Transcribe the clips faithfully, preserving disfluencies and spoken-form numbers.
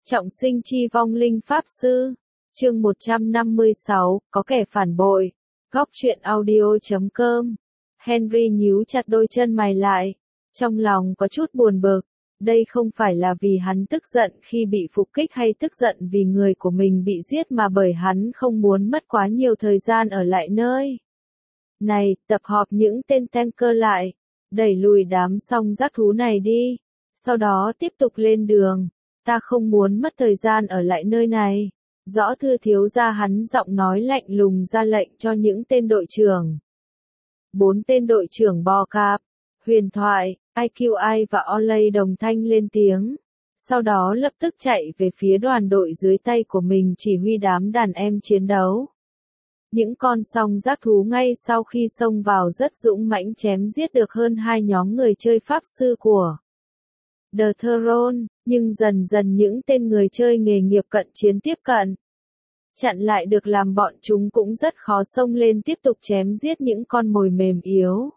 Trọng sinh chi vong linh pháp sư. Chương một trăm năm mươi sáu, có kẻ phản bội. Góc truyện audio chấm com. Henry nhíu chặt đôi chân mày lại. Trong lòng có chút buồn bực. Đây không phải là vì hắn tức giận khi bị phục kích hay tức giận vì người của mình bị giết mà bởi hắn không muốn mất quá nhiều thời gian ở lại nơi này, tập hợp những tên tanker lại, đẩy lùi đám song giác thú này đi, sau đó tiếp tục lên đường. Ta không muốn mất thời gian ở lại nơi này. Rõ thưa thiếu gia, hắn giọng nói lạnh lùng ra lệnh cho những tên đội trưởng. Bốn tên đội trưởng bò cạp, Huyền Thoại, i quy i và Olay đồng thanh lên tiếng. Sau đó lập tức chạy về phía đoàn đội dưới tay của mình chỉ huy đám đàn em chiến đấu. Những con song giác thú ngay sau khi xông vào rất dũng mãnh chém giết được hơn hai nhóm người chơi pháp sư của The Throne, nhưng dần dần những tên người chơi nghề nghiệp cận chiến tiếp cận. Chặn lại được làm bọn chúng cũng rất khó xông lên tiếp tục chém giết những con mồi mềm yếu.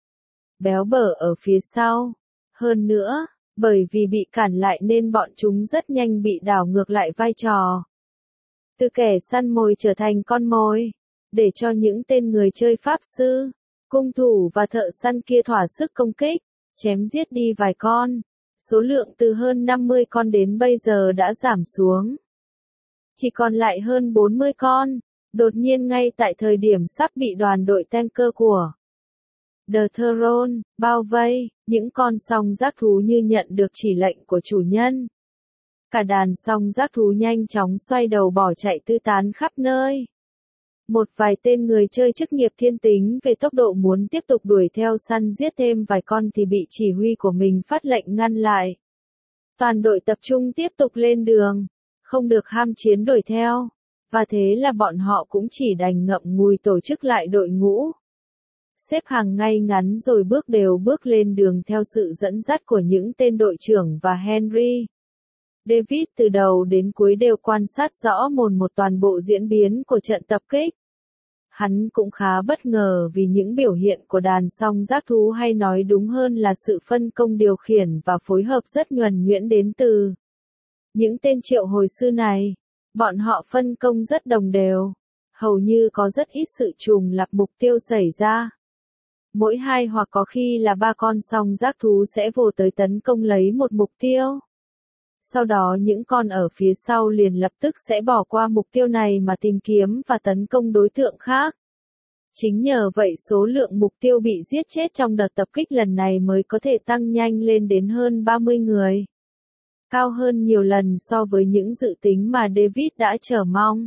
Béo bở ở phía sau. Hơn nữa, bởi vì bị cản lại nên bọn chúng rất nhanh bị đảo ngược lại vai trò. Từ kẻ săn mồi trở thành con mồi, để cho những tên người chơi pháp sư, cung thủ và thợ săn kia thỏa sức công kích, chém giết đi vài con. Số lượng từ hơn năm mươi con đến bây giờ đã giảm xuống. Chỉ còn lại hơn bốn mươi con. Đột nhiên ngay tại thời điểm sắp bị đoàn đội tanker của The Throne bao vây, những con song giác thú như nhận được chỉ lệnh của chủ nhân. Cả đàn song giác thú nhanh chóng xoay đầu bỏ chạy tứ tán khắp nơi. Một vài tên người chơi chức nghiệp thiên tính về tốc độ muốn tiếp tục đuổi theo săn giết thêm vài con thì bị chỉ huy của mình phát lệnh ngăn lại. Toàn đội tập trung tiếp tục lên đường, không được ham chiến đuổi theo, và thế là bọn họ cũng chỉ đành ngậm ngùi tổ chức lại đội ngũ. Xếp hàng ngay ngắn rồi bước đều bước lên đường theo sự dẫn dắt của những tên đội trưởng và Henry. David từ đầu đến cuối đều quan sát rõ mồn một toàn bộ diễn biến của trận tập kích. Hắn cũng khá bất ngờ vì những biểu hiện của đàn song giác thú, hay nói đúng hơn là sự phân công điều khiển và phối hợp rất nhuần nhuyễn đến từ những tên triệu hồi sư này. Bọn họ phân công rất đồng đều, hầu như có rất ít sự trùng lặp mục tiêu xảy ra. Mỗi hai hoặc có khi là ba con song giác thú sẽ vồ tới tấn công lấy một mục tiêu. Sau đó những con ở phía sau liền lập tức sẽ bỏ qua mục tiêu này mà tìm kiếm và tấn công đối tượng khác. Chính nhờ vậy số lượng mục tiêu bị giết chết trong đợt tập kích lần này mới có thể tăng nhanh lên đến hơn ba mươi người. Cao hơn nhiều lần so với những dự tính mà David đã chờ mong.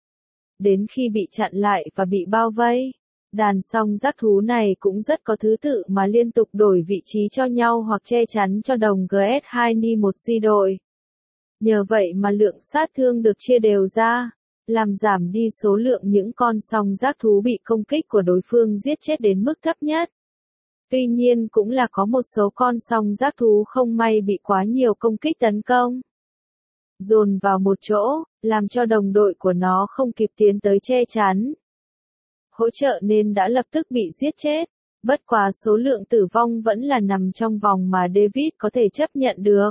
Đến khi bị chặn lại và bị bao vây, đàn song giác thú này cũng rất có thứ tự mà liên tục đổi vị trí cho nhau hoặc che chắn cho đồng giê ét hai en một di đội. Nhờ vậy mà lượng sát thương được chia đều ra, làm giảm đi số lượng những con song giác thú bị công kích của đối phương giết chết đến mức thấp nhất. Tuy nhiên cũng là có một số con song giác thú không may bị quá nhiều công kích tấn công. Dồn vào một chỗ, làm cho đồng đội của nó không kịp tiến tới che chắn, hỗ trợ nên đã lập tức bị giết chết. Bất quá số lượng tử vong vẫn là nằm trong vòng mà David có thể chấp nhận được,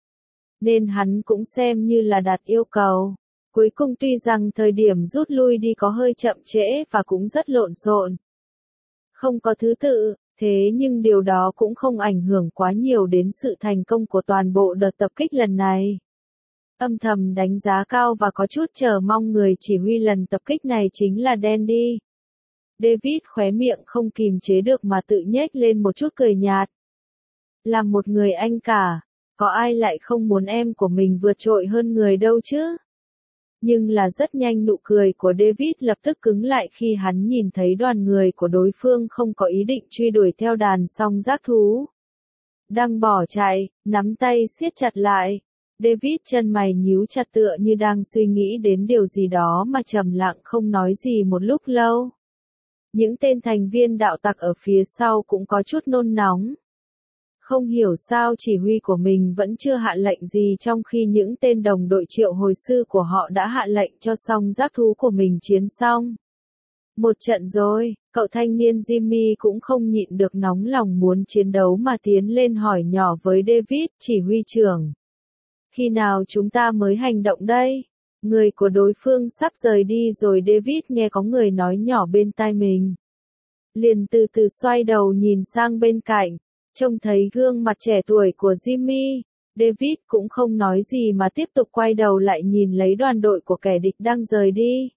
nên hắn cũng xem như là đạt yêu cầu. Cuối cùng tuy rằng thời điểm rút lui đi có hơi chậm trễ và cũng rất lộn xộn, không có thứ tự, thế nhưng điều đó cũng không ảnh hưởng quá nhiều đến sự thành công của toàn bộ đợt tập kích lần này. Âm thầm đánh giá cao và có chút chờ mong người chỉ huy lần tập kích này chính là Dandy. David khóe miệng không kìm chế được mà tự nhếch lên một chút cười nhạt. Là một người anh cả, có ai lại không muốn em của mình vượt trội hơn người đâu chứ? Nhưng là rất nhanh nụ cười của David lập tức cứng lại khi hắn nhìn thấy đoàn người của đối phương không có ý định truy đuổi theo đàn song giác thú. Đang bỏ chạy, nắm tay siết chặt lại. David chân mày nhíu chặt tựa như đang suy nghĩ đến điều gì đó mà trầm lặng không nói gì một lúc lâu. Những tên thành viên đạo tặc ở phía sau cũng có chút nôn nóng. Không hiểu sao chỉ huy của mình vẫn chưa hạ lệnh gì trong khi những tên đồng đội triệu hồi sư của họ đã hạ lệnh cho song giác thú của mình chiến xong. Một trận rồi, cậu thanh niên Jimmy cũng không nhịn được nóng lòng muốn chiến đấu mà tiến lên hỏi nhỏ với David, chỉ huy trưởng. Khi nào chúng ta mới hành động đây? Người của đối phương sắp rời đi rồi David nghe có người nói nhỏ bên tai mình. Liền từ từ xoay đầu nhìn sang bên cạnh, trông thấy gương mặt trẻ tuổi của Jimmy. David cũng không nói gì mà tiếp tục quay đầu lại nhìn lấy đoàn đội của kẻ địch đang rời đi.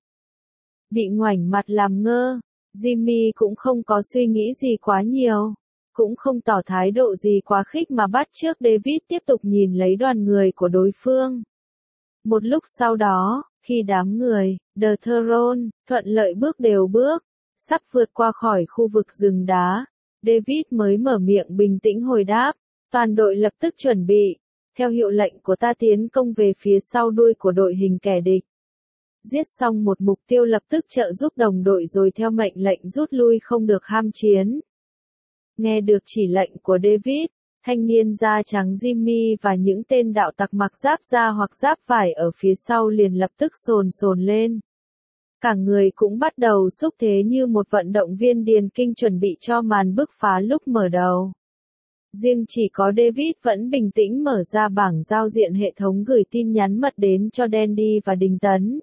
Bị ngoảnh mặt làm ngơ, Jimmy cũng không có suy nghĩ gì quá nhiều, cũng không tỏ thái độ gì quá khích mà bắt chước David tiếp tục nhìn lấy đoàn người của đối phương. Một lúc sau đó, khi đám người, The Throne, thuận lợi bước đều bước, sắp vượt qua khỏi khu vực rừng đá, David mới mở miệng bình tĩnh hồi đáp, toàn đội lập tức chuẩn bị, theo hiệu lệnh của ta tiến công về phía sau đuôi của đội hình kẻ địch. Giết xong một mục tiêu lập tức trợ giúp đồng đội rồi theo mệnh lệnh rút lui không được ham chiến. Nghe được chỉ lệnh của David, thanh niên da trắng Jimmy và những tên đạo tặc mặc giáp da hoặc giáp vải ở phía sau liền lập tức sồn sồn lên. Cả người cũng bắt đầu xúc thế như một vận động viên điền kinh chuẩn bị cho màn bứt phá lúc mở đầu. Riêng chỉ có David vẫn bình tĩnh mở ra bảng giao diện hệ thống gửi tin nhắn mật đến cho Dandy và Đình Tấn.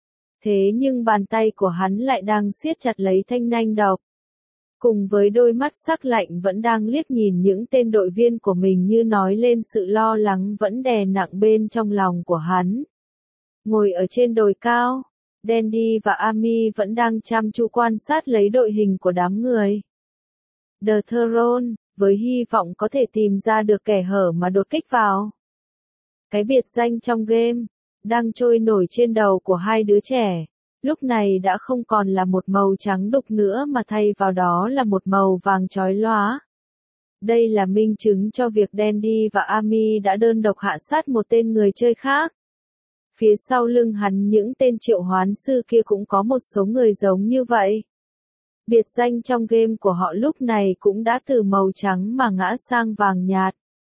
Thế nhưng bàn tay của hắn lại đang siết chặt lấy thanh nanh độc. Cùng với đôi mắt sắc lạnh vẫn đang liếc nhìn những tên đội viên của mình như nói lên sự lo lắng vẫn đè nặng bên trong lòng của hắn. Ngồi ở trên đồi cao, Dandy và Amy vẫn đang chăm chú quan sát lấy đội hình của đám người. The Throne, với hy vọng có thể tìm ra được kẻ hở mà đột kích vào. Cái biệt danh trong game, đang trôi nổi trên đầu của hai đứa trẻ, lúc này đã không còn là một màu trắng đục nữa mà thay vào đó là một màu vàng chói lóa. Đây là minh chứng cho việc Dandy và Amy đã đơn độc hạ sát một tên người chơi khác. Phía sau lưng hắn những tên triệu hoán sư kia cũng có một số người giống như vậy. Biệt danh trong game của họ lúc này cũng đã từ màu trắng mà ngã sang vàng nhạt.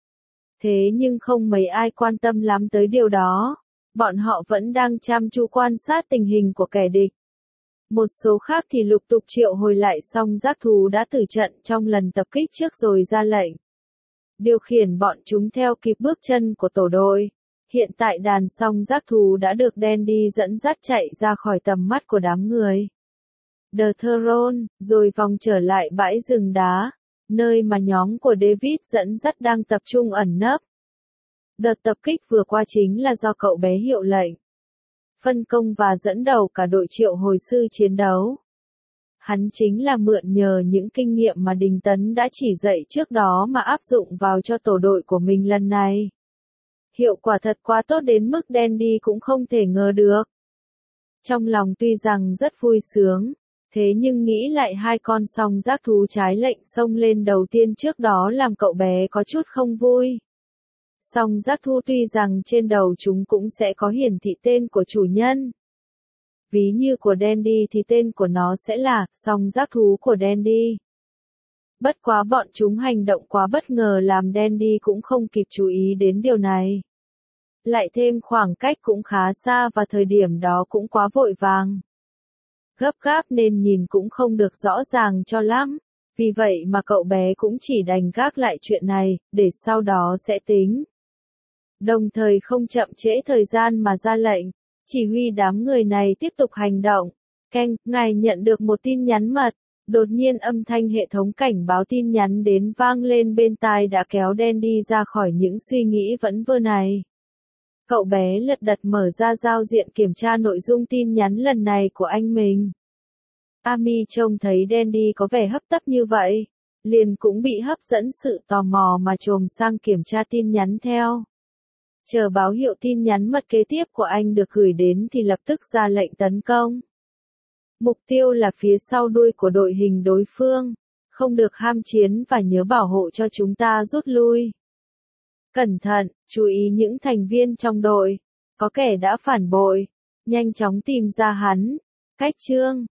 Thế nhưng không mấy ai quan tâm lắm tới điều đó. Bọn họ vẫn đang chăm chú quan sát tình hình của kẻ địch. Một số khác thì lục tục triệu hồi lại song giác thú đã tử trận trong lần tập kích trước rồi ra lệnh. Điều khiển bọn chúng theo kịp bước chân của tổ đội. Hiện tại đàn song giác thú đã được Dandy dẫn dắt chạy ra khỏi tầm mắt của đám người. The Throne, rồi vòng trở lại bãi rừng đá, nơi mà nhóm của David dẫn dắt đang tập trung ẩn nấp. Đợt tập kích vừa qua chính là do cậu bé hiệu lệnh, phân công và dẫn đầu cả đội triệu hồi sư chiến đấu. Hắn chính là mượn nhờ những kinh nghiệm mà Đình Tấn đã chỉ dạy trước đó mà áp dụng vào cho tổ đội của mình lần này. Hiệu quả thật quá tốt đến mức Dandy cũng không thể ngờ được. Trong lòng tuy rằng rất vui sướng, thế nhưng nghĩ lại hai con song giác thú trái lệnh xông lên đầu tiên trước đó làm cậu bé có chút không vui. Song giác thú tuy rằng trên đầu chúng cũng sẽ có hiển thị tên của chủ nhân. Ví như của Dandy thì tên của nó sẽ là song giác thú của Dandy. Bất quá bọn chúng hành động quá bất ngờ làm Dandy cũng không kịp chú ý đến điều này. Lại thêm khoảng cách cũng khá xa và thời điểm đó cũng quá vội vàng. Gấp gáp nên nhìn cũng không được rõ ràng cho lắm. Vì vậy mà cậu bé cũng chỉ đành gác lại chuyện này, để sau đó sẽ tính. Đồng thời không chậm trễ thời gian mà ra lệnh, chỉ huy đám người này tiếp tục hành động. Keng, ngài nhận được một tin nhắn mật. Đột nhiên âm thanh hệ thống cảnh báo tin nhắn đến vang lên bên tai đã kéo Dandy ra khỏi những suy nghĩ vẩn vơ này. Cậu bé lật đật mở ra giao diện kiểm tra nội dung tin nhắn lần này của anh mình. Amy trông thấy Dandy có vẻ hấp tấp như vậy, liền cũng bị hấp dẫn sự tò mò mà chồm sang kiểm tra tin nhắn theo. Chờ báo hiệu tin nhắn mật kế tiếp của anh được gửi đến thì lập tức ra lệnh tấn công. Mục tiêu là phía sau đuôi của đội hình đối phương, không được ham chiến và nhớ bảo hộ cho chúng ta rút lui. Cẩn thận, chú ý những thành viên trong đội, có kẻ đã phản bội, nhanh chóng tìm ra hắn. Cách chương